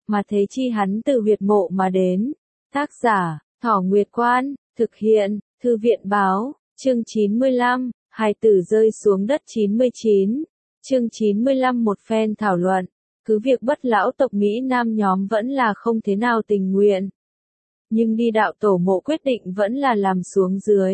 mà thế chi hắn từ huyệt mộ mà đến. Tác giả, Thỏ Nguyệt Quan, thực hiện, Thư viện báo, chương 95, hài tử rơi xuống đất 99, chương 95 một phen thảo luận, cứ việc bất lão tộc Mỹ Nam nhóm vẫn là không thế nào tình nguyện. Nhưng đi đạo tổ mộ quyết định vẫn là làm xuống dưới.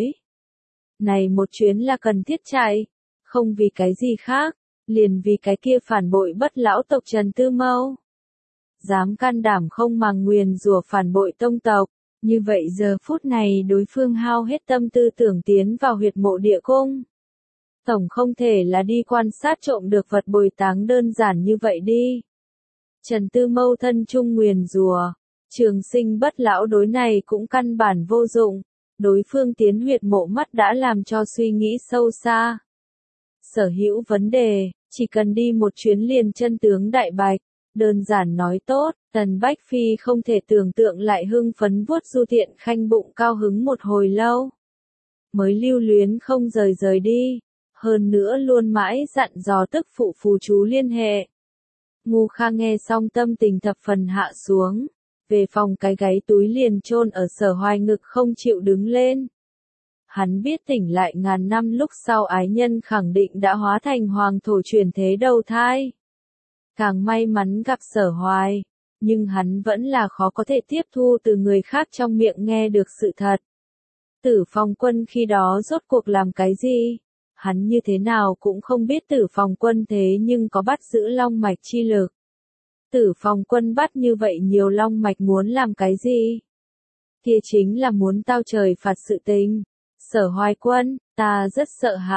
Này một chuyến là cần thiết chạy, không vì cái gì khác, liền vì cái kia phản bội bất lão tộc Trần Tư Mâu. Dám can đảm không màng nguyền rủa phản bội tông tộc, như vậy giờ phút này đối phương hao hết tâm tư tưởng tiến vào huyệt mộ địa cung. Tổng không thể là đi quan sát trộm được vật bồi táng đơn giản như vậy đi. Trần Tư Mâu thân chung nguyền rủa, trường sinh bất lão đối này cũng căn bản vô dụng, đối phương tiến huyệt mộ mắt đã làm cho suy nghĩ sâu xa. Sở hữu vấn đề, chỉ cần đi một chuyến liền chân tướng đại bạch, đơn giản nói tốt, Tần Bách Phi không thể tưởng tượng lại hưng phấn vuốt Du Thiện Khanh bụng cao hứng một hồi lâu. Mới lưu luyến không rời đi, hơn nữa luôn mãi dặn dò tức phụ phù chú liên hệ. Ngu Kha nghe xong tâm tình thập phần hạ xuống, về phòng cái gáy túi liền chôn ở Sở Hoài ngực không chịu đứng lên. Hắn biết tỉnh lại ngàn năm lúc sau ái nhân khẳng định đã hóa thành hoàng thổ chuyển thế đầu thai. Càng may mắn gặp Sở Hoài, nhưng hắn vẫn là khó có thể tiếp thu từ người khác trong miệng nghe được sự thật. Tử Phong Quân khi đó rốt cuộc làm cái gì? Hắn như thế nào cũng không biết Tử Phong Quân thế nhưng có bắt giữ long mạch chi lực. Tử Phong Quân bắt như vậy nhiều long mạch muốn làm cái gì? Kia chính là muốn tao trời phạt sự tình. Sở Hoài Quân, ta rất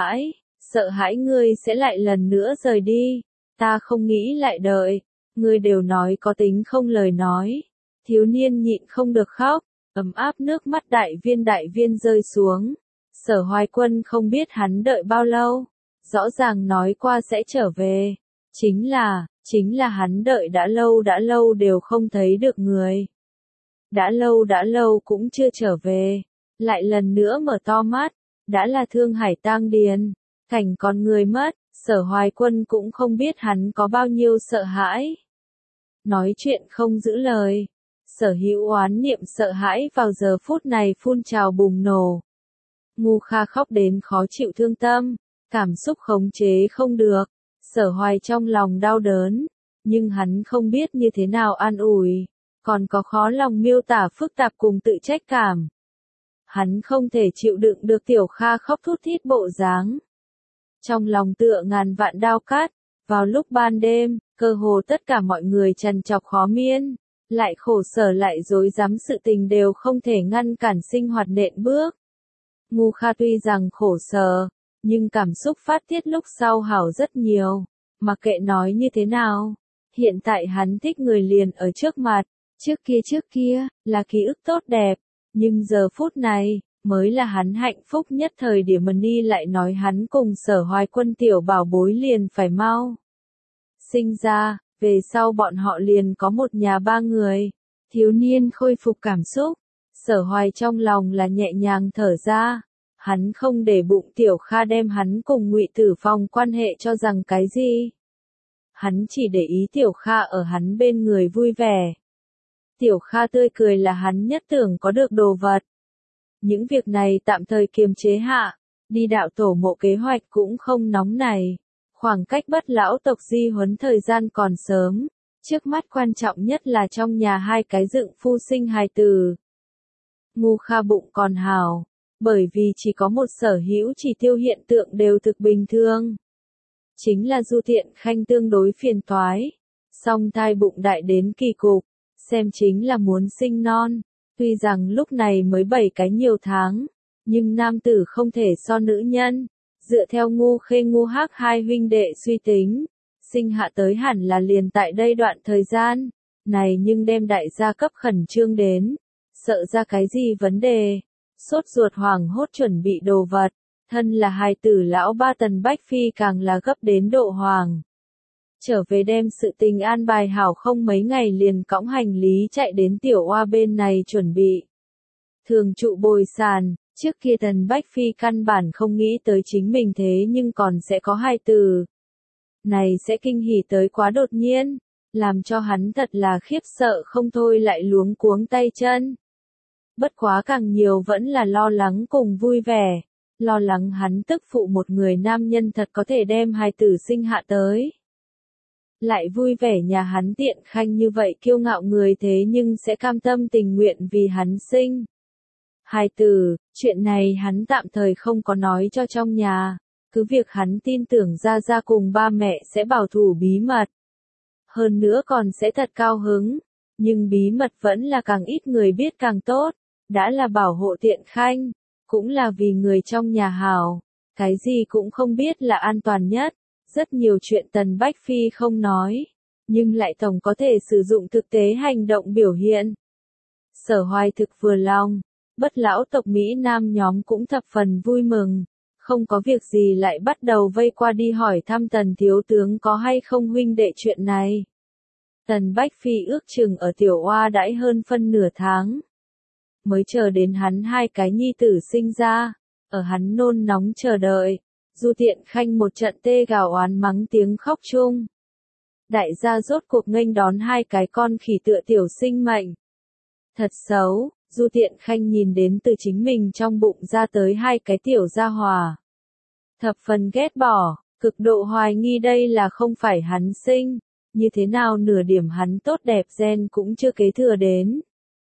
sợ hãi ngươi sẽ lại lần nữa rời đi. Ta không nghĩ lại đợi, ngươi đều nói có tính không lời nói. Thiếu niên nhịn không được khóc, ấm áp nước mắt đại viên rơi xuống. Sở Hoài Quân không biết hắn đợi bao lâu, rõ ràng nói qua sẽ trở về. Chính là hắn đợi đã lâu đều không thấy được người. Đã lâu cũng chưa trở về, lại lần nữa mở to mắt, đã là Thương Hải tang điền, cảnh con người mất. Sở Hoài Quân cũng không biết hắn có bao nhiêu sợ hãi. Nói chuyện không giữ lời. Sở hữu oán niệm sợ hãi vào giờ phút này phun trào bùng nổ. Ngu Kha khóc đến khó chịu thương tâm, cảm xúc khống chế không được. Sở Hoài trong lòng đau đớn, nhưng hắn không biết như thế nào an ủi, còn có khó lòng miêu tả phức tạp cùng tự trách cảm. Hắn không thể chịu đựng được Tiểu Kha khóc thút thít bộ dáng. Trong lòng tựa ngàn vạn đao cát, vào lúc ban đêm, cơ hồ tất cả mọi người trằn trọc khó miên, lại khổ sở lại rối rắm sự tình đều không thể ngăn cản sinh hoạt nện bước. Ngu Kha tuy rằng khổ sở, nhưng cảm xúc phát tiết lúc sau hảo rất nhiều, mặc kệ nói như thế nào. Hiện tại hắn thích người liền ở trước mặt, trước kia, là ký ức tốt đẹp, nhưng giờ phút này, mới là hắn hạnh phúc nhất thời điểm. Money lại nói hắn cùng Sở Hoài Quân tiểu bảo bối liền phải mau sinh ra, về sau bọn họ liền có một nhà ba người. Thiếu niên khôi phục cảm xúc, Sở Hoài trong lòng là nhẹ nhàng thở ra, hắn không để bụng Tiểu Kha đem hắn cùng Ngụy Tử Phong quan hệ cho rằng cái gì. Hắn chỉ để ý Tiểu Kha ở hắn bên người vui vẻ. Tiểu Kha tươi cười là hắn nhất tưởng có được đồ vật. Những việc này tạm thời kiềm chế hạ, đi đạo tổ mộ kế hoạch cũng không nóng này. Khoảng cách bất lão tộc di huấn thời gian còn sớm, trước mắt quan trọng nhất là trong nhà hai cái dựng phu sinh hài tử. Ngu Kha bụng còn hào, bởi vì chỉ có một sở hữu chỉ tiêu hiện tượng đều thực bình thường. Chính là Du Thiện Khanh tương đối phiền toái, song thai bụng đại đến kỳ cục, xem chính là muốn sinh non. Tuy rằng lúc này mới 7 cái nhiều tháng, nhưng nam tử không thể so nữ nhân. Dựa theo Ngu Khê Ngu Hắc hai huynh đệ suy tính, sinh hạ tới hẳn là liền tại đây đoạn thời gian này, nhưng đem đại gia cấp khẩn trương đến, sợ ra cái gì vấn đề, sốt ruột hoảng hốt chuẩn bị đồ vật. Thân là hài tử lão ba Tần Bách Phi càng là gấp đến độ hoàng. Trở về đem sự tình an bài hảo không mấy ngày liền cõng hành lý chạy đến Tiểu Oa bên này chuẩn bị thường trụ bồi sàn. Trước kia Tần Bách Phi căn bản không nghĩ tới chính mình thế nhưng còn sẽ có hài tử. Này sẽ kinh hỉ tới quá đột nhiên. làm cho hắn thật là khiếp sợ không thôi lại luống cuống tay chân. Bất quá càng nhiều vẫn là lo lắng cùng vui vẻ, lo lắng hắn tức phụ một người nam nhân thật có thể đem hài tử sinh hạ tới. Lại vui vẻ nhà hắn Tiện Khanh như vậy kiêu ngạo người thế nhưng sẽ cam tâm tình nguyện vì hắn sinh hài tử, chuyện này hắn tạm thời không có nói cho trong nhà, cứ việc hắn tin tưởng Gia Gia cùng ba mẹ sẽ bảo thủ bí mật. Hơn nữa còn sẽ thật cao hứng, nhưng bí mật vẫn là càng ít người biết càng tốt, đã là bảo hộ Tiện Khanh, cũng là vì người trong nhà hảo, cái gì cũng không biết là an toàn nhất, rất nhiều chuyện Tần Bách Phi không nói, nhưng lại tổng có thể sử dụng thực tế hành động biểu hiện. Sở Hoài thực vừa lòng, Bất lão tộc Mỹ Nam nhóm cũng thập phần vui mừng, không có việc gì lại bắt đầu vây qua đi hỏi thăm Tần thiếu tướng có hay không huynh đệ chuyện này. Tần Bách Phi ước chừng ở Tiểu Oa đãi hơn phân nửa tháng, mới chờ đến hắn hai cái nhi tử sinh ra, ở hắn nôn nóng chờ đợi, Du Tiện Khanh một trận tê gào oán mắng tiếng khóc chung. Đại gia rốt cuộc nghênh đón hai cái con khỉ tựa tiểu sinh mệnh. Thật xấu, Du Tiện Khanh nhìn đến từ chính mình trong bụng ra tới hai cái tiểu gia hòa. Thập phần ghét bỏ, cực độ hoài nghi đây là không phải hắn sinh, như thế nào nửa điểm hắn tốt đẹp gen cũng chưa kế thừa đến.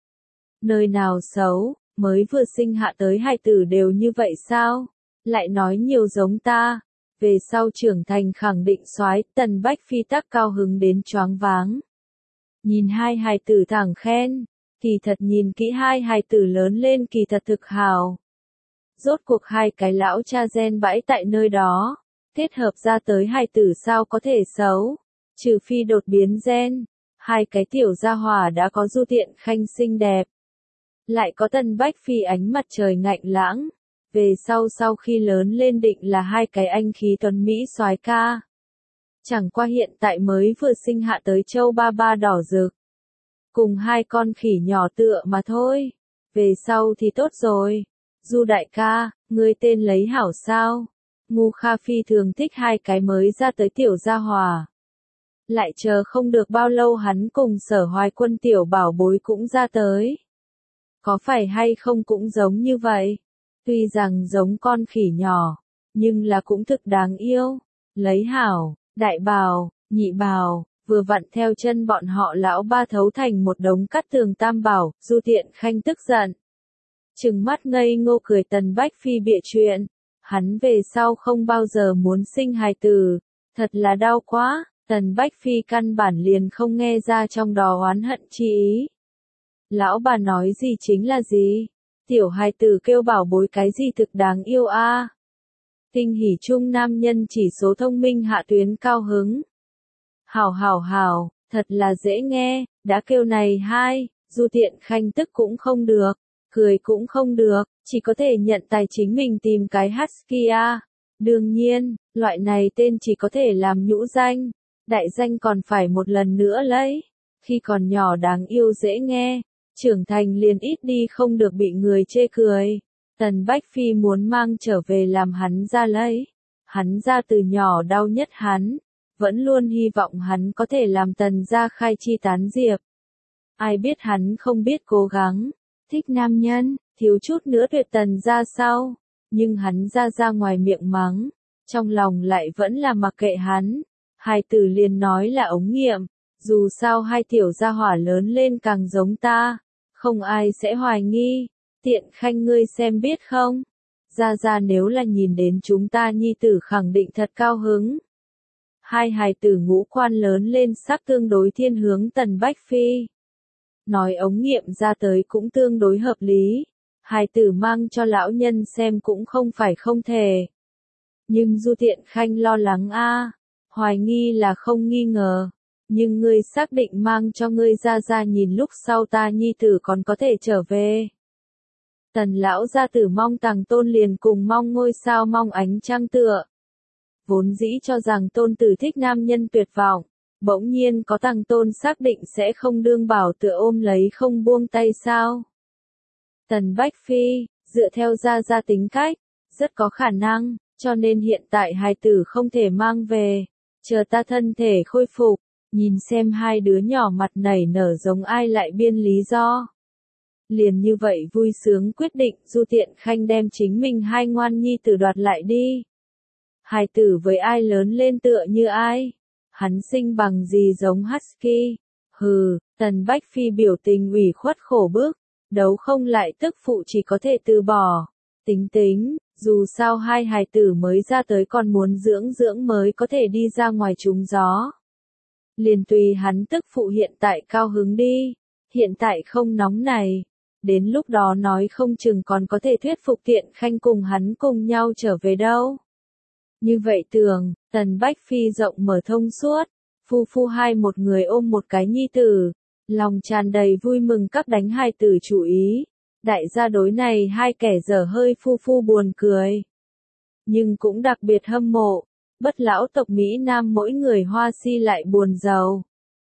Nơi nào xấu, mới vừa sinh hạ tới hai tử đều như vậy sao? Lại nói nhiều giống ta, về sau trưởng thành khẳng định soái. Tần Bách Phi tắc cao hứng đến choáng váng. Nhìn hai hài tử thẳng khen, kỳ thật nhìn kỹ hai hài tử lớn lên kỳ thật thực hào. Rốt cuộc hai cái lão cha gen bãi tại nơi đó, kết hợp ra tới hai tử sao có thể xấu, trừ phi đột biến gen, hai cái tiểu gia hỏa đã có Du Tiện Khanh xinh đẹp. Lại có Tần Bách Phi ánh mặt trời ngạnh lãng. Về sau khi lớn lên định là hai cái anh khí tuấn Mỹ soái ca. Chẳng qua hiện tại mới vừa sinh hạ tới châu ba ba đỏ rực. Cùng hai con khỉ nhỏ tựa mà thôi. Về sau thì tốt rồi. Du đại ca, ngươi tên lấy hảo sao? Ngu Kha phi thường thích hai cái mới ra tới tiểu gia hòa. Lại chờ không được bao lâu hắn cùng Sở Hoài Quân tiểu bảo bối cũng ra tới. Có phải hay không cũng giống như vậy? Tuy rằng giống con khỉ nhỏ, nhưng là cũng thực đáng yêu. Lấy hảo, đại bào, nhị bào, vừa vặn theo chân bọn họ lão ba thấu thành một đống cắt tường tam bảo. Du Tiện Khanh tức giận, trừng mắt ngây ngô cười Tần Bách Phi bịa chuyện. Hắn về sau không bao giờ muốn sinh hài tử, thật là đau quá. Tần Bách Phi căn bản liền không nghe ra trong đó oán hận chi ý. Lão bà nói gì chính là gì? Tiểu hài tử kêu bảo bối cái gì thực đáng yêu a. Kinh hỉ chung nam nhân chỉ số thông minh hạ tuyến cao hứng. Hảo, thật là dễ nghe, đã kêu này hai, Du Tiện Khanh tức cũng không được, cười cũng không được, chỉ có thể nhận tài chính mình tìm cái husky a. Đương nhiên, loại này tên chỉ có thể làm nhũ danh, đại danh còn phải một lần nữa lấy. Khi còn nhỏ đáng yêu dễ nghe, trưởng thành liền ít đi không được bị người chê cười. Tần Bách Phi muốn mang trở về làm hắn ra lấy. Hắn ra từ nhỏ đau nhất hắn, vẫn luôn hy vọng hắn có thể làm Tần gia khai chi tán diệp. Ai biết hắn không biết cố gắng, thích nam nhân, thiếu chút nữa tuyệt Tần gia sau. Nhưng hắn ra ngoài miệng mắng, trong lòng lại vẫn là mặc kệ hắn. Hai tử liền nói là ống nghiệm, dù sao hai tiểu gia hỏa lớn lên càng giống ta, không ai sẽ hoài nghi. Tiện Khanh ngươi xem biết không? Ra nếu là nhìn đến chúng ta nhi tử khẳng định thật cao hứng. Hai hài tử ngũ quan lớn lên sắc tương đối thiên hướng Tần Bách Phi. Nói ống nghiệm ra tới cũng tương đối hợp lý. Hài tử mang cho lão nhân xem cũng không phải không thể. Nhưng Du Tiện Khanh lo lắng a, hoài nghi là không nghi ngờ. Nhưng ngươi xác định mang cho ngươi ra nhìn lúc sau ta nhi tử còn có thể trở về. Tần lão gia tử mong tàng tôn liền cùng mong ngôi sao mong ánh trăng tựa. Vốn dĩ cho rằng tôn tử thích nam nhân tuyệt vọng, bỗng nhiên có tàng tôn xác định sẽ không đương bảo tựa ôm lấy không buông tay sao. Tần Bách Phi, dựa theo gia tính cách, rất có khả năng, cho nên hiện tại hài tử không thể mang về, chờ ta thân thể khôi phục, Nhìn xem hai đứa nhỏ mặt nảy nở giống ai lại biên lý do. Liền như vậy vui sướng quyết định Du Tiện Khanh đem chính mình hai ngoan nhi tử đoạt lại đi. Hài tử với ai lớn lên tựa như ai? Hắn sinh bằng gì giống Husky? Hừ, Tần Bách Phi biểu tình ủy khuất khổ bức, đấu không lại tức phụ chỉ có thể từ bỏ. Tính tính, dù sao hai hài tử mới ra tới còn muốn dưỡng dưỡng mới có thể đi ra ngoài trúng gió. Liền tùy hắn tức phụ hiện tại cao hứng đi, hiện tại không nóng này. Đến lúc đó nói không chừng còn có thể thuyết phục Tiện Khanh cùng hắn cùng nhau trở về đâu. Như vậy tưởng, Tần Bách Phi rộng mở thông suốt, phu phu hai một người ôm một cái nhi tử, lòng tràn đầy vui mừng các đánh hai tử chủ ý. Đại gia đối này hai kẻ dở hơi phu phu buồn cười. Nhưng cũng đặc biệt hâm mộ, bất lão tộc Mỹ Nam mỗi người hoa si lại buồn giàu.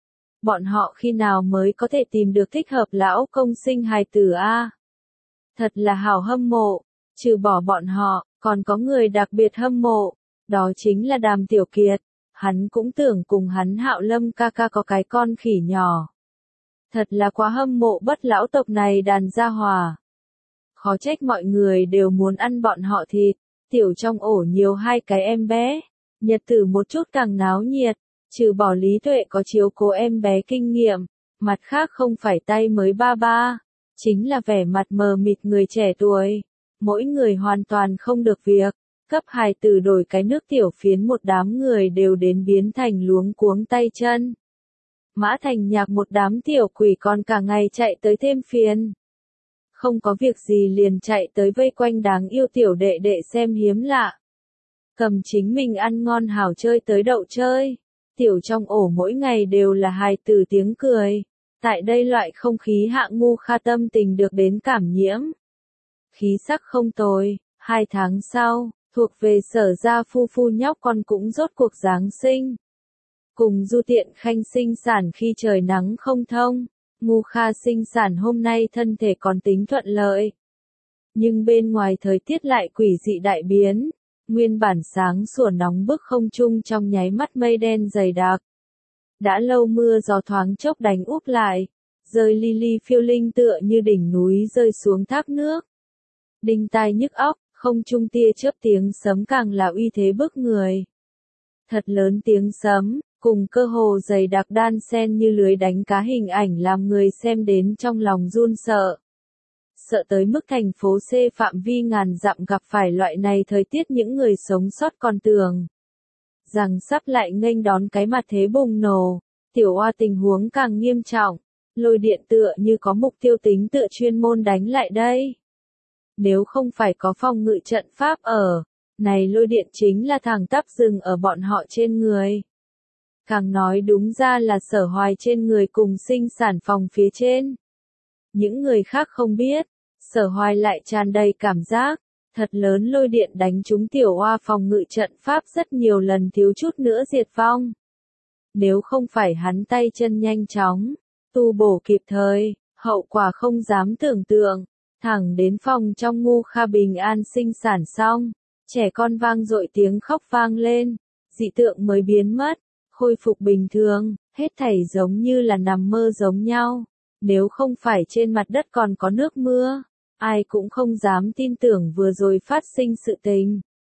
Bọn họ khi nào mới có thể tìm được thích hợp lão công sinh hài tử a? Thật là hảo hâm mộ, trừ bỏ bọn họ, còn có người đặc biệt hâm mộ, đó chính là Đàm Tiểu Kiệt, hắn cũng tưởng cùng hắn Hạo Lâm ca ca có cái con khỉ nhỏ. Thật là quá hâm mộ bất lão tộc này đàn gia hòa. Khó trách mọi người đều muốn ăn bọn họ thịt, tiểu trong ổ nhiều hai cái em bé, nhật tử một chút càng náo nhiệt. Trừ bỏ Lý Tuệ có chiếu cố em bé kinh nghiệm, mặt khác không phải tay mới ba ba, chính là vẻ mặt mờ mịt người trẻ tuổi, mỗi người hoàn toàn không được việc, cấp hài tử đổi cái nước tiểu phiến một đám người đều đến biến thành luống cuống tay chân. Mã Thành Nhạc một đám tiểu quỷ còn cả ngày chạy tới thêm phiền. Không có việc gì liền chạy tới vây quanh đáng yêu tiểu đệ đệ xem hiếm lạ. Cầm chính mình ăn ngon hảo chơi tới đậu chơi. Tiểu trong ổ mỗi ngày đều là hài tử tiếng cười. Tại đây loại không khí hạ Ngu Kha tâm tình được đến cảm nhiễm. Khí sắc không tồi, 2 tháng sau, thuộc về Sở gia phu phu nhóc con cũng rốt cuộc Giáng sinh. Cùng Du Tiện Khanh sinh sản khi trời nắng không thông, Ngu Kha sinh sản hôm nay thân thể còn tính thuận lợi. Nhưng bên ngoài thời tiết lại quỷ dị đại biến. Nguyên bản sáng sủa nóng bức không trung trong nháy mắt mây đen dày đặc. Đã lâu mưa gió thoáng chốc đánh úp lại, rơi li li phiêu linh tựa như đỉnh núi rơi xuống thác nước. Đinh tai nhức óc, không trung tia chớp tiếng sấm càng là uy thế bức người. Thật lớn tiếng sấm, cùng cơ hồ dày đặc đan xen như lưới đánh cá hình ảnh làm người xem đến trong lòng run sợ. Sợ tới mức thành phố C phạm vi ngàn dặm gặp phải loại này thời tiết những người sống sót còn tưởng rằng sắp lại nghênh đón cái mặt thế bùng nổ, tiểu oa tình huống càng nghiêm trọng, lôi điện tựa như có mục tiêu tính tựa chuyên môn đánh lại đây. Nếu không phải có phòng ngự trận pháp ở, này lôi điện chính là thẳng tắp dừng ở bọn họ trên người. Càng nói đúng ra là Sở Hoài trên người cùng sinh sản phòng phía trên. Những người khác không biết, Sở Hoài lại tràn đầy cảm giác, thật lớn lôi điện đánh trúng tiểu oa phòng ngự trận pháp rất nhiều lần thiếu chút nữa diệt vong. Nếu không phải hắn tay chân nhanh chóng, tu bổ kịp thời, hậu quả không dám tưởng tượng, thẳng đến phòng trong Ngu Kha bình an sinh sản xong, trẻ con vang dội tiếng khóc vang lên, dị tượng mới biến mất, khôi phục bình thường, hết thảy giống như là nằm mơ giống nhau. Nếu không phải trên mặt đất còn có nước mưa, ai cũng không dám tin tưởng vừa rồi phát sinh sự tình.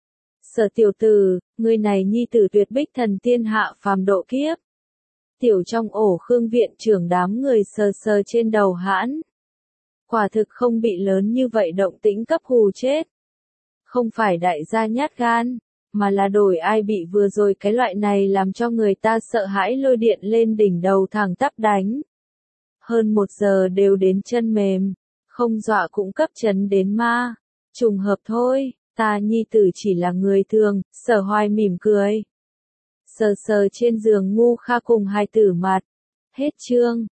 Sở tiểu tử, người này nhi tử tuyệt bích thần tiên hạ phàm độ kiếp. Tiểu trong ổ Khương viện trưởng đám người sờ sờ trên đầu hãn. Quả thực không bị lớn như vậy động tĩnh cấp hù chết. Không phải đại gia nhát gan, mà là đổi ai bị vừa rồi cái loại này làm cho người ta sợ hãi lôi điện lên đỉnh đầu thẳng tắp đánh. Hơn 1 giờ đều đến chân mềm, không dọa cũng cấp chấn đến ma. Trùng hợp thôi, ta nhi tử chỉ là người thường, Sở Hoài mỉm cười. Sờ sờ trên giường Ngu Kha cùng hai tử mặt. Hết chương.